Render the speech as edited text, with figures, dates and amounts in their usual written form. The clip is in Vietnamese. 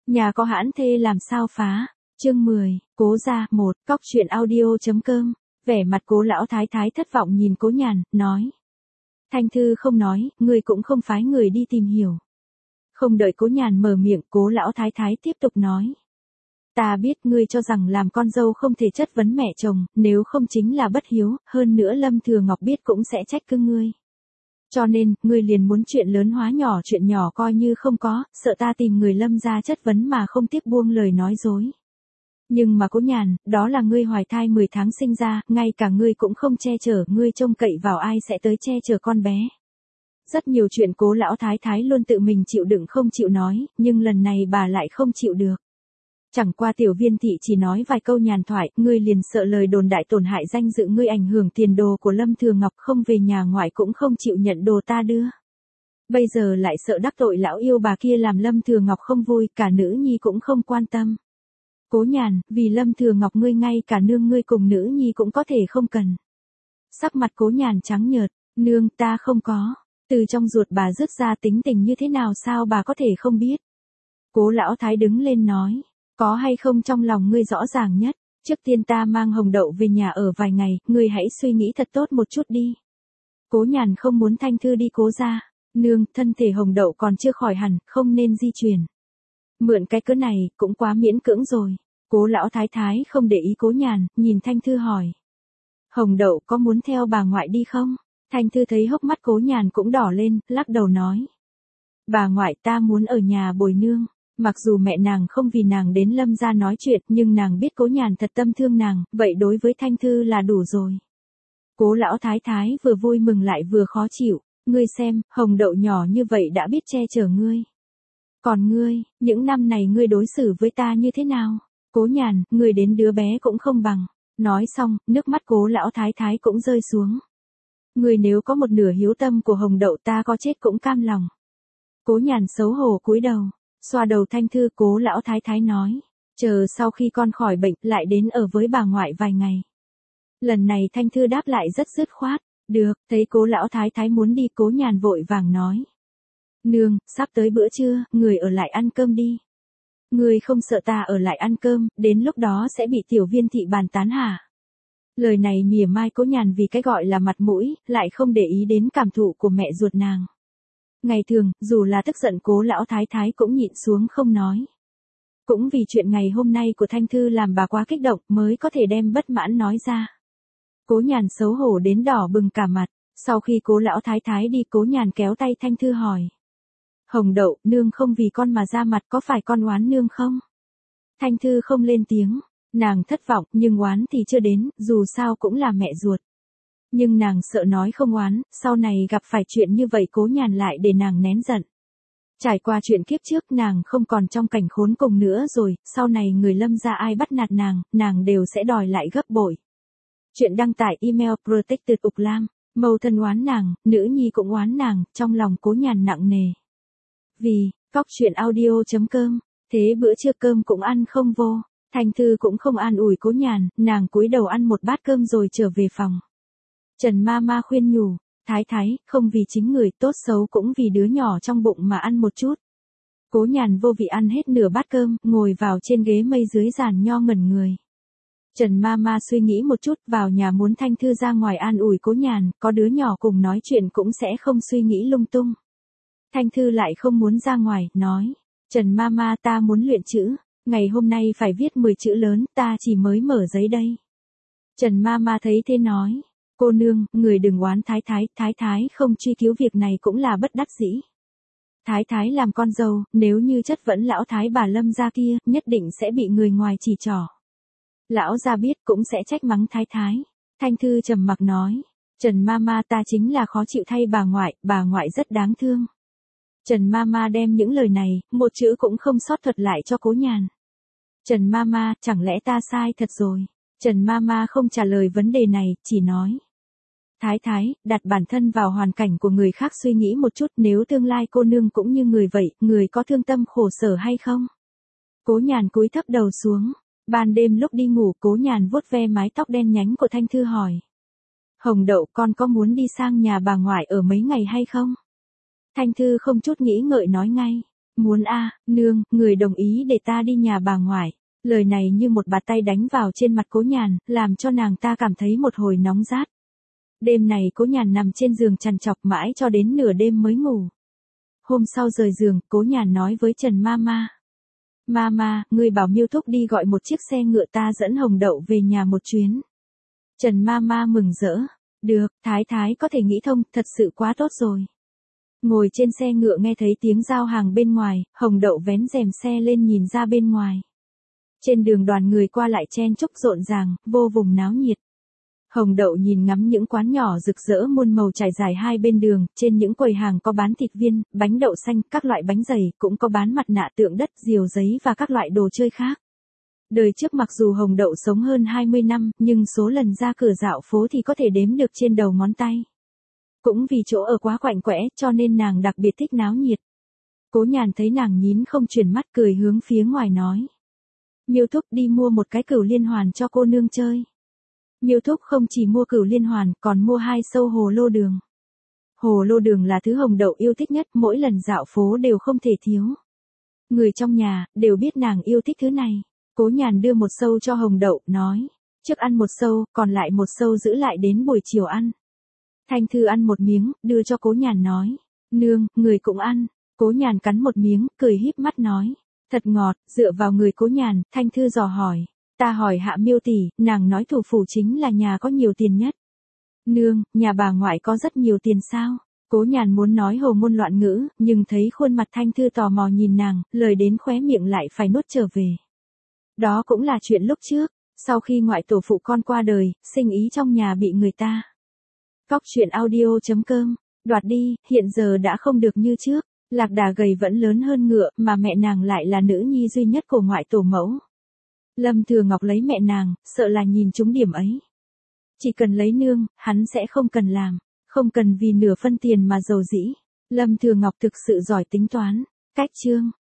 Nhà có hãn thê làm sao phá. Chương 10, Cố gia 1, cóc truyện audio.com. Vẻ mặt Cố lão thái thái thất vọng nhìn Cố Nhàn, nói. Thanh thư không nói, ngươi cũng không phái người đi tìm hiểu. Không đợi Cố Nhàn mở miệng, Cố lão thái thái tiếp tục nói. Ta biết ngươi cho rằng làm con dâu không thể chất vấn mẹ chồng, nếu không chính là bất hiếu, hơn nữa Lâm Thừa Ngọc biết cũng sẽ trách cứ ngươi. Cho nên, ngươi liền muốn chuyện lớn hóa nhỏ, chuyện nhỏ coi như không có, sợ ta tìm người Lâm ra chất vấn mà không tiếp buông lời nói dối. Nhưng mà Cố Nhàn, đó là ngươi hoài thai 10 tháng sinh ra, ngay cả ngươi cũng không che chở, ngươi trông cậy vào ai sẽ tới che chở con bé. Rất nhiều chuyện Cố lão thái thái luôn tự mình chịu đựng không chịu nói, nhưng lần này bà lại không chịu được. Chẳng qua Tiểu Viên thị chỉ nói vài câu nhàn thoại, ngươi liền sợ lời đồn đại tổn hại danh dự ngươi, ảnh hưởng tiền đồ của Lâm Thừa Ngọc, không về nhà ngoại cũng không chịu nhận đồ ta đưa. Bây giờ lại sợ đắc tội lão yêu bà kia làm Lâm Thừa Ngọc không vui, cả nữ nhi cũng không quan tâm. Cố Nhàn, vì Lâm Thừa Ngọc ngươi ngay cả nương ngươi cùng nữ nhi cũng có thể không cần. Sắc mặt Cố Nhàn trắng nhợt, nương ta không có, từ trong ruột bà rứt ra tính tình như thế nào sao bà có thể không biết. Cố lão thái đứng lên nói. Có hay không trong lòng ngươi rõ ràng nhất, trước tiên ta mang Hồng Đậu về nhà ở vài ngày, ngươi hãy suy nghĩ thật tốt một chút đi. Cố Nhàn không muốn Thanh thư đi Cố gia, nương, thân thể Hồng Đậu còn chưa khỏi hẳn, không nên di chuyển. Mượn cái cớ này, cũng quá miễn cưỡng rồi. Cố lão thái thái không để ý Cố Nhàn, nhìn Thanh thư hỏi. Hồng Đậu có muốn theo bà ngoại đi không? Thanh thư thấy hốc mắt Cố Nhàn cũng đỏ lên, lắc đầu nói. Bà ngoại ta muốn ở nhà bồi nương. Mặc dù mẹ nàng không vì nàng đến Lâm gia nói chuyện, nhưng nàng biết Cố Nhàn thật tâm thương nàng, vậy đối với Thanh thư là đủ rồi. Cố lão thái thái vừa vui mừng lại vừa khó chịu, ngươi xem, Hồng Đậu nhỏ như vậy đã biết che chở ngươi. Còn ngươi, những năm này ngươi đối xử với ta như thế nào? Cố Nhàn, ngươi đến đứa bé cũng không bằng. Nói xong, nước mắt Cố lão thái thái cũng rơi xuống. Ngươi nếu có một nửa hiếu tâm của Hồng Đậu ta có chết cũng cam lòng. Cố Nhàn xấu hổ cúi đầu. Xoa đầu Thanh thư, Cố lão thái thái nói. Chờ sau khi con khỏi bệnh, lại đến ở với bà ngoại vài ngày. Lần này Thanh thư đáp lại rất dứt khoát. Được, thấy Cố lão thái thái muốn đi, Cố Nhàn vội vàng nói. Nương, sắp tới bữa trưa, người ở lại ăn cơm đi. Người không sợ ta ở lại ăn cơm, đến lúc đó sẽ bị Tiểu Viên thị bàn tán hả? Lời này mỉa mai Cố Nhàn vì cái gọi là mặt mũi, lại không để ý đến cảm thụ của mẹ ruột nàng. Ngày thường, dù là tức giận Cố lão thái thái cũng nhịn xuống không nói. Cũng vì chuyện ngày hôm nay của Thanh thư làm bà quá kích động mới có thể đem bất mãn nói ra. Cố Nhàn xấu hổ đến đỏ bừng cả mặt, sau khi Cố lão thái thái đi, Cố Nhàn kéo tay Thanh thư hỏi. Hồng Đậu, nương không vì con mà ra mặt, có phải con oán nương không? Thanh thư không lên tiếng, nàng thất vọng, nhưng oán thì chưa đến, dù sao cũng là mẹ ruột. Nhưng nàng sợ nói không oán, sau này gặp phải chuyện như vậy Cố Nhàn lại để nàng nén giận. Trải qua chuyện kiếp trước nàng không còn trong cảnh khốn cùng nữa rồi, sau này người Lâm gia ai bắt nạt nàng đều sẽ đòi lại gấp bội. Chuyện đăng tải email Protected Uklam, mâu thân oán nàng, nữ nhi cũng oán nàng, trong lòng Cố Nhàn nặng nề. Vì, cóc truyện audio.com, thế bữa trưa cơm cũng ăn không vô, Thanh thư cũng không an ủi Cố Nhàn, nàng cúi đầu ăn một bát cơm rồi trở về phòng. Trần ma khuyên nhủ, thái thái, không vì chính người, tốt xấu cũng vì đứa nhỏ trong bụng mà ăn một chút. Cố Nhàn vô vị ăn hết nửa bát cơm, ngồi vào trên ghế mây dưới giàn nho ngẩn người. Trần ma suy nghĩ một chút, vào nhà muốn Thanh thư ra ngoài an ủi Cố Nhàn, có đứa nhỏ cùng nói chuyện cũng sẽ không suy nghĩ lung tung. Thanh thư lại không muốn ra ngoài, nói, Trần ma ta muốn luyện chữ, ngày hôm nay phải viết 10 chữ lớn, ta chỉ mới mở giấy đây. Trần ma thấy thế nói. Cô nương, người đừng oán thái thái không truy cứu việc này cũng là bất đắc dĩ. Thái thái làm con dâu, nếu như chất vấn lão thái bà Lâm gia kia, nhất định sẽ bị người ngoài chỉ trỏ. Lão gia biết cũng sẽ trách mắng thái thái. Thanh thư trầm mặc nói, Trần ma ta chính là khó chịu thay bà ngoại rất đáng thương. Trần ma đem những lời này, một chữ cũng không sót thuật lại cho Cố Nhàn. Trần ma, chẳng lẽ ta sai thật rồi? Trần ma không trả lời vấn đề này, chỉ nói. Thái thái, đặt bản thân vào hoàn cảnh của người khác suy nghĩ một chút, nếu tương lai cô nương cũng như người vậy, người có thương tâm khổ sở hay không? Cố Nhàn cúi thấp đầu xuống, ban đêm lúc đi ngủ Cố Nhàn vuốt ve mái tóc đen nhánh của Thanh thư hỏi. Hồng Đậu, con có muốn đi sang nhà bà ngoại ở mấy ngày hay không? Thanh thư không chút nghĩ ngợi nói ngay. Muốn a, nương, người đồng ý để ta đi nhà bà ngoại. Lời này như một bạt tay đánh vào trên mặt Cố Nhàn, làm cho nàng ta cảm thấy một hồi nóng rát. Đêm này Cố Nhàn nằm trên giường trằn trọc mãi cho đến nửa đêm mới ngủ. Hôm sau rời giường, Cố Nhàn nói với Trần Mama. Mama, người bảo Miêu Thúc đi gọi một chiếc xe ngựa ta dẫn Hồng Đậu về nhà một chuyến. Trần Mama mừng rỡ. Được, Thái Thái có thể nghĩ thông, thật sự quá tốt rồi. Ngồi trên xe ngựa nghe thấy tiếng giao hàng bên ngoài, Hồng Đậu vén rèm xe lên nhìn ra bên ngoài. Trên đường đoàn người qua lại chen chúc rộn ràng, vô vùng náo nhiệt. Hồng Đậu nhìn ngắm những quán nhỏ rực rỡ muôn màu trải dài hai bên đường, trên những quầy hàng có bán thịt viên, bánh đậu xanh, các loại bánh dày, cũng có bán mặt nạ tượng đất, diều giấy và các loại đồ chơi khác. Đời trước mặc dù Hồng Đậu sống hơn 20 năm, nhưng số lần ra cửa dạo phố thì có thể đếm được trên đầu ngón tay. Cũng vì chỗ ở quá quạnh quẽ, cho nên nàng đặc biệt thích náo nhiệt. Cố Nhàn thấy nàng nhín không chuyển mắt, cười hướng phía ngoài nói. Miêu Thúc đi mua một cái cửu liên hoàn cho cô nương chơi. Miêu Thúc không chỉ mua cửu liên hoàn, còn mua 2 sâu hồ lô đường. Hồ lô đường là thứ Hồng Đậu yêu thích nhất, mỗi lần dạo phố đều không thể thiếu. Người trong nhà, đều biết nàng yêu thích thứ này. Cố Nhàn đưa một sâu cho Hồng Đậu, nói. Trước ăn một sâu, còn lại một sâu giữ lại đến buổi chiều ăn. Thanh Thư ăn một miếng, đưa cho Cố Nhàn nói. Nương, người cũng ăn. Cố Nhàn cắn một miếng, cười híp mắt nói. Thật ngọt, dựa vào người Cố Nhàn, Thanh Thư dò hỏi. Ta hỏi Hạ Miêu tỷ, nàng nói thủ phủ chính là nhà có nhiều tiền nhất. Nương, nhà bà ngoại có rất nhiều tiền sao? Cố Nhàn muốn nói hồ ngôn loạn ngữ, nhưng thấy khuôn mặt Thanh Thư tò mò nhìn nàng, lời đến khóe miệng lại phải nuốt trở về. Đó cũng là chuyện lúc trước, sau khi ngoại tổ phụ con qua đời, sinh ý trong nhà bị người ta. Góc truyện audio.com, đoạt đi, hiện giờ đã không được như trước. Lạc Đà gầy vẫn lớn hơn ngựa, mà mẹ nàng lại là nữ nhi duy nhất của ngoại tổ mẫu. Lâm Thừa Ngọc lấy mẹ nàng, sợ là nhìn trúng điểm ấy. Chỉ cần lấy nương, hắn sẽ không cần làm, không cần vì nửa phân tiền mà giàu dĩ. Lâm Thừa Ngọc thực sự giỏi tính toán. Cách chương